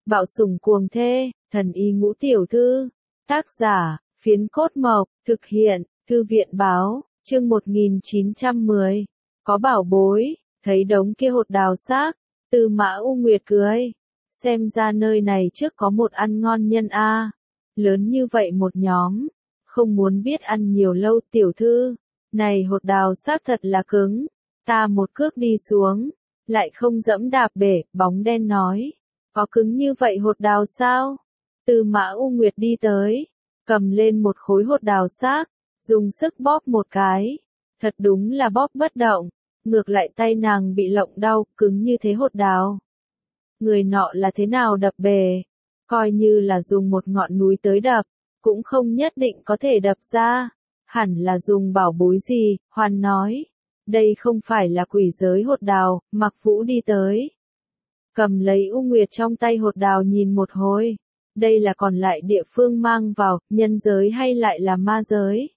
Bạo sủng cuồng thê, thần y ngũ tiểu thư. Tác giả, Phiến Cốt Mộc, thực hiện, Thư viện báo, chương 1910. Có bảo bối, thấy đống kia hột đào xác, Tư Mã U Nguyệt cười. Xem ra nơi này trước có một ăn ngon nhân a. Lớn như vậy một nhóm, không muốn biết ăn nhiều lâu tiểu thư. Này hột đào xác thật là cứng, ta một cước đi xuống, lại không dẫm đạp bể, bóng đen nói. Có cứng như vậy hột đào sao? Tư Mã U Nguyệt đi tới, cầm lên một khối hột đào xác, dùng sức bóp một cái. Thật đúng là bóp bất động, ngược lại tay nàng bị lộng đau, cứng như thế hột đào. Người nọ là thế nào đập bể? Coi như là dùng một ngọn núi tới đập, cũng không nhất định có thể đập ra. Hẳn là dùng bảo bối gì, Hoan nói. Đây không phải là quỷ giới hột đào, Mặc Vũ đi tới. Cầm lấy U Nguyệt trong tay hột đào nhìn một hồi. Đây là còn lại địa phương mang vào, nhân giới hay lại là ma giới?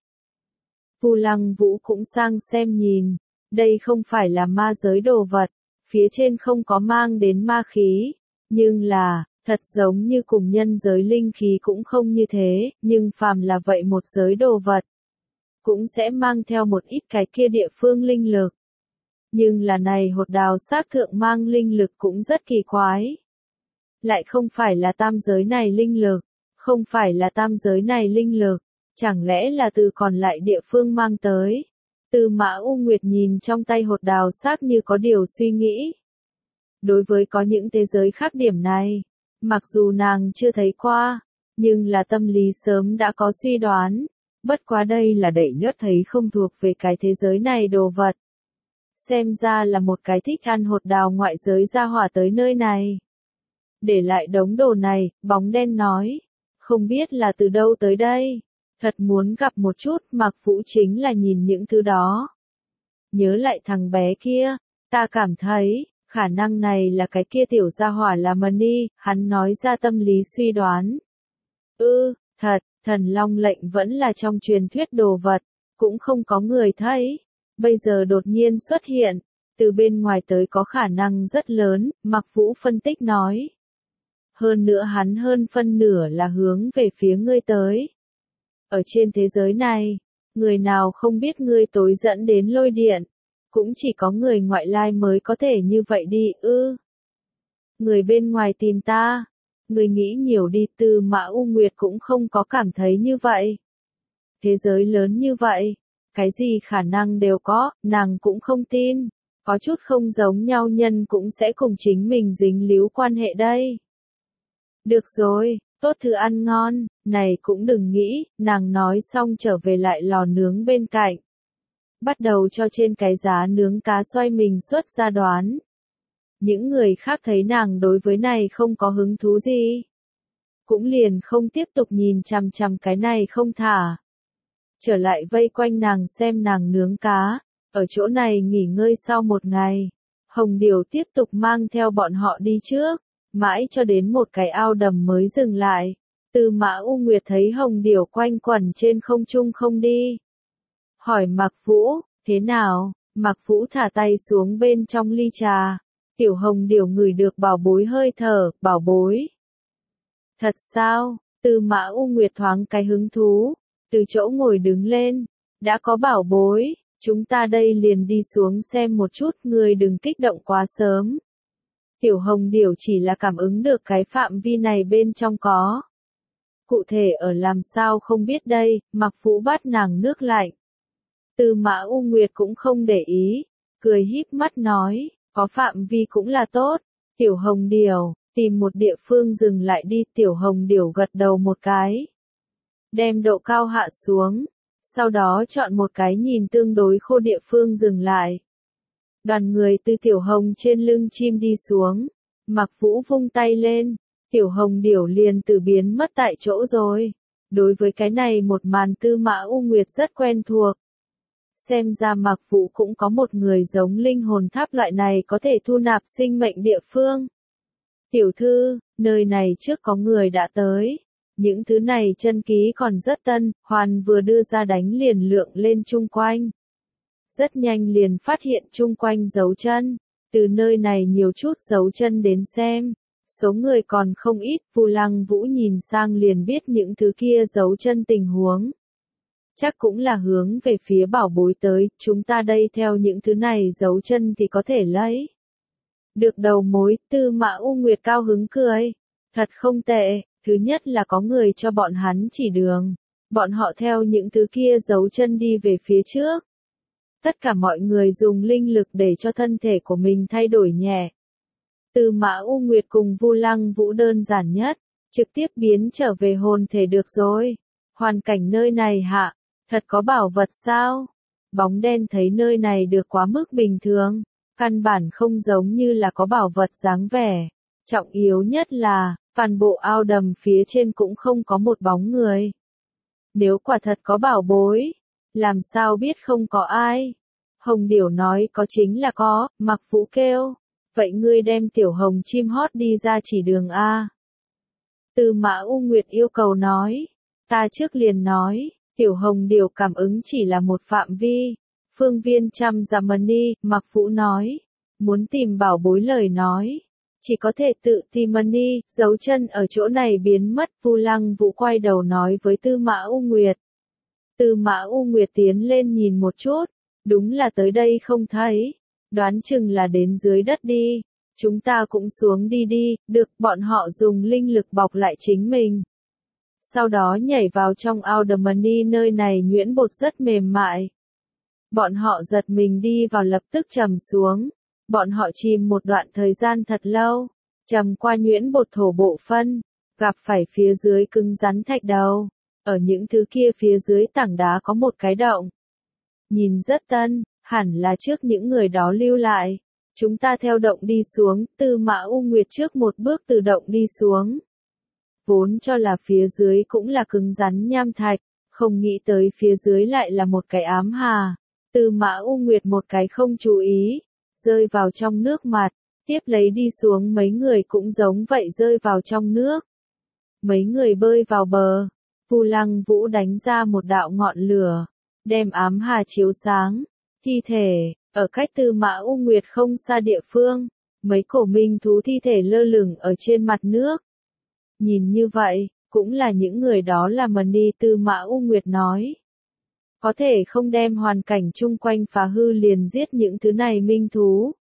Vu Lăng Vũ cũng sang xem nhìn. Đây không phải là ma giới đồ vật, phía trên không có mang đến ma khí. Nhưng là, thật giống như cùng nhân giới linh khí cũng không như thế, nhưng phàm là vậy một giới đồ vật, cũng sẽ mang theo một ít cái kia địa phương linh lực. Nhưng là này hột đào xác thượng mang linh lực cũng rất kỳ quái. Lại không phải là tam giới này linh lực, không phải là tam giới này linh lực, chẳng lẽ là từ còn lại địa phương mang tới. Tư Mã U Nguyệt nhìn trong tay hột đào xác như có điều suy nghĩ. Đối với có những thế giới khác điểm này, mặc dù nàng chưa thấy qua, nhưng là tâm lý sớm đã có suy đoán. Bất quá đây là Đệ Nhất thấy không thuộc về cái thế giới này đồ vật. Xem ra là một cái thích ăn hột đào ngoại giới ra hỏa tới nơi này. Để lại đống đồ này, bóng đen nói. Không biết là từ đâu tới đây. Thật muốn gặp một chút, Mặc Vũ chính là nhìn những thứ đó. Nhớ lại thằng bé kia, ta cảm thấy, khả năng này là cái kia tiểu gia hỏa là Mani, hắn nói ra tâm lý suy đoán. Thật, thần long lệnh vẫn là trong truyền thuyết đồ vật, cũng không có người thấy. Bây giờ đột nhiên xuất hiện, từ bên ngoài tới có khả năng rất lớn, Mặc Vũ phân tích nói. Hơn nữa hắn hơn phân nửa là hướng về phía ngươi tới. Ở trên thế giới này, người nào không biết ngươi tối dẫn đến lôi điện, cũng chỉ có người ngoại lai mới có thể như vậy đi Người bên ngoài tìm ta, người nghĩ nhiều đi. Tư Mã U Nguyệt cũng không có cảm thấy như vậy. Thế giới lớn như vậy, cái gì khả năng đều có, nàng cũng không tin. Có chút không giống nhau nhân cũng sẽ cùng chính mình dính líu quan hệ đây. Được rồi, tốt thứ ăn ngon, này cũng đừng nghĩ, nàng nói xong trở về lại lò nướng bên cạnh. Bắt đầu cho trên cái giá nướng cá xoay mình xuất ra đoán. Những người khác thấy nàng đối với này không có hứng thú gì, cũng liền không tiếp tục nhìn chằm chằm cái này không thả. Trở lại vây quanh nàng xem nàng nướng cá, ở chỗ này nghỉ ngơi sau một ngày. Hồng Điểu tiếp tục mang theo bọn họ đi trước, mãi cho đến một cái ao đầm mới dừng lại. Tư Mã U Nguyệt thấy Hồng Điểu quanh quẩn trên không trung không đi. Hỏi Mặc Vũ, thế nào? Mặc Vũ thả tay xuống bên trong ly trà. Tiểu Hồng Điểu ngửi được bảo bối hơi thở, bảo bối. Thật sao? Tư Mã U Nguyệt thoáng cái hứng thú, từ chỗ ngồi đứng lên. Đã có bảo bối, chúng ta đây liền đi xuống xem một chút, ngươi đừng kích động quá sớm. Tiểu Hồng Điểu chỉ là cảm ứng được cái phạm vi này bên trong có. Cụ thể ở làm sao không biết đây, Mặc Vũ bắt nàng nước lạnh. Tư Mã U Nguyệt cũng không để ý, cười híp mắt nói, có phạm vi cũng là tốt. Tiểu Hồng Điểu, tìm một địa phương dừng lại đi. Tiểu Hồng Điểu gật đầu một cái, đem độ cao hạ xuống, sau đó chọn một cái nhìn tương đối khô địa phương dừng lại. Đoàn người từ Tiểu Hồng trên lưng chim đi xuống, Mặc Vũ vung tay lên, Tiểu Hồng Điểu liền từ biến mất tại chỗ rồi. Đối với cái này một màn Tư Mã U Nguyệt rất quen thuộc. Xem ra Mặc Vũ cũng có một người giống linh hồn tháp loại này có thể thu nạp sinh mệnh địa phương. Tiểu thư, nơi này trước có người đã tới. Những thứ này chân ký còn rất tân, Hoàn vừa đưa ra đánh liền lượng lên chung quanh. Rất nhanh liền phát hiện chung quanh dấu chân. Từ nơi này nhiều chút dấu chân đến xem. Số người còn không ít, Vu Lăng Vũ nhìn sang liền biết những thứ kia giấu chân tình huống. Chắc cũng là hướng về phía bảo bối tới, chúng ta đây theo những thứ này giấu chân thì có thể lấy. Được đầu mối, Tư Mã U Nguyệt cao hứng cười. Thật không tệ, thứ nhất là có người cho bọn hắn chỉ đường. Bọn họ theo những thứ kia giấu chân đi về phía trước. Tất cả mọi người dùng linh lực để cho thân thể của mình thay đổi nhẹ. Tư Mã U Nguyệt cùng Vu Lăng Vũ đơn giản nhất, trực tiếp biến trở về hồn thể được rồi. Hoàn cảnh nơi này hạ, thật có bảo vật sao? Bóng đen thấy nơi này được quá mức bình thường, căn bản không giống như là có bảo vật dáng vẻ. Trọng yếu nhất là, toàn bộ ao đầm phía trên cũng không có một bóng người. Nếu quả thật có bảo bối, làm sao biết không có ai? Hồng Điểu nói có chính là có, Mạc Vũ kêu. Vậy ngươi đem tiểu hồng chim hót đi ra chỉ đường A. Tư Mã U Nguyệt yêu cầu nói. Ta trước liền nói, tiểu hồng điểu cảm ứng chỉ là một phạm vi. Phương viên trăm dặm mani, Mạc Vũ nói. Muốn tìm bảo bối lời nói. Chỉ có thể tự tìm mani, dấu chân ở chỗ này biến mất. Vu Lăng Vũ quay đầu nói với Tư Mã U Nguyệt. Tư Mã U Nguyệt tiến lên nhìn một chút. Đúng là tới đây không thấy. Đoán chừng là đến dưới đất đi. Chúng ta cũng xuống đi đi, được, bọn họ dùng linh lực bọc lại chính mình. Sau đó nhảy vào trong ao đầm mani, nơi này nhuyễn bột rất mềm mại. Bọn họ giật mình đi vào lập tức trầm xuống. Bọn họ chìm một đoạn thời gian thật lâu. Trầm qua nhuyễn bột thổ bộ phân. Gặp phải phía dưới cứng rắn thạch đầu. Ở những thứ kia phía dưới tảng đá có một cái động. Nhìn rất tân, hẳn là trước những người đó lưu lại. Chúng ta theo động đi xuống, Tư Mã U Nguyệt trước một bước từ động đi xuống. Vốn cho là phía dưới cũng là cứng rắn nham thạch, không nghĩ tới phía dưới lại là một cái ám hà. Tư Mã U Nguyệt một cái không chú ý, rơi vào trong nước mặt, tiếp lấy đi xuống mấy người cũng giống vậy rơi vào trong nước. Mấy người bơi vào bờ, Vu Lăng Vũ đánh ra một đạo ngọn lửa, đem ám hà chiếu sáng, thi thể. Ở cách Tư Mã U Nguyệt không xa địa phương, mấy cổ minh thú thi thể lơ lửng ở trên mặt nước. Nhìn như vậy, cũng là những người đó là mani. Tư Mã U Nguyệt nói. Có thể không đem hoàn cảnh chung quanh phá hư liền giết những thứ này minh thú.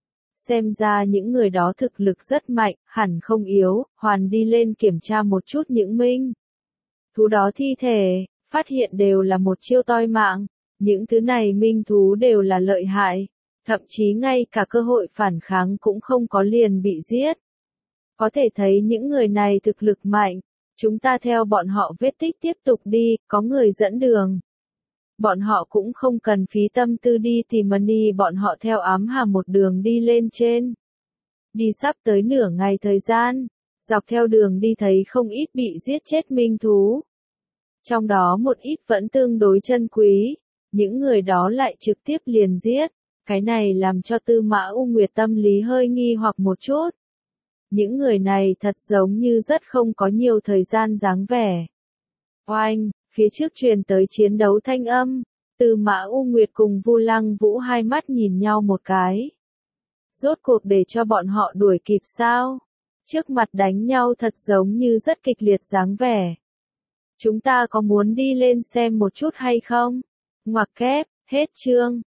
Xem ra những người đó thực lực rất mạnh, hẳn không yếu, hoàn đi lên kiểm tra một chút những minh thú đó thi thể, phát hiện đều là một chiêu toi mạng. Những thứ này minh thú đều là lợi hại, thậm chí ngay cả cơ hội phản kháng cũng không có liền bị giết. Có thể thấy những người này thực lực mạnh, chúng ta theo bọn họ vết tích tiếp tục đi, có người dẫn đường. Bọn họ cũng không cần phí tâm tư đi tìm mani, bọn họ theo ám hà một đường đi lên trên. Đi sắp tới nửa ngày thời gian, dọc theo đường đi thấy không ít bị giết chết minh thú. Trong đó một ít vẫn tương đối chân quý. Những người đó lại trực tiếp liền giết. Cái này làm cho Tư Mã U Nguyệt tâm lý hơi nghi hoặc một chút. Những người này thật giống như rất không có nhiều thời gian dáng vẻ. Oanh, phía trước truyền tới chiến đấu thanh âm. Tư Mã U Nguyệt cùng Vu Lăng Vũ hai mắt nhìn nhau một cái. Rốt cuộc để cho bọn họ đuổi kịp sao? Trước mặt đánh nhau thật giống như rất kịch liệt dáng vẻ. Chúng ta có muốn đi lên xem một chút hay không? Ngoặc kép, hết chương.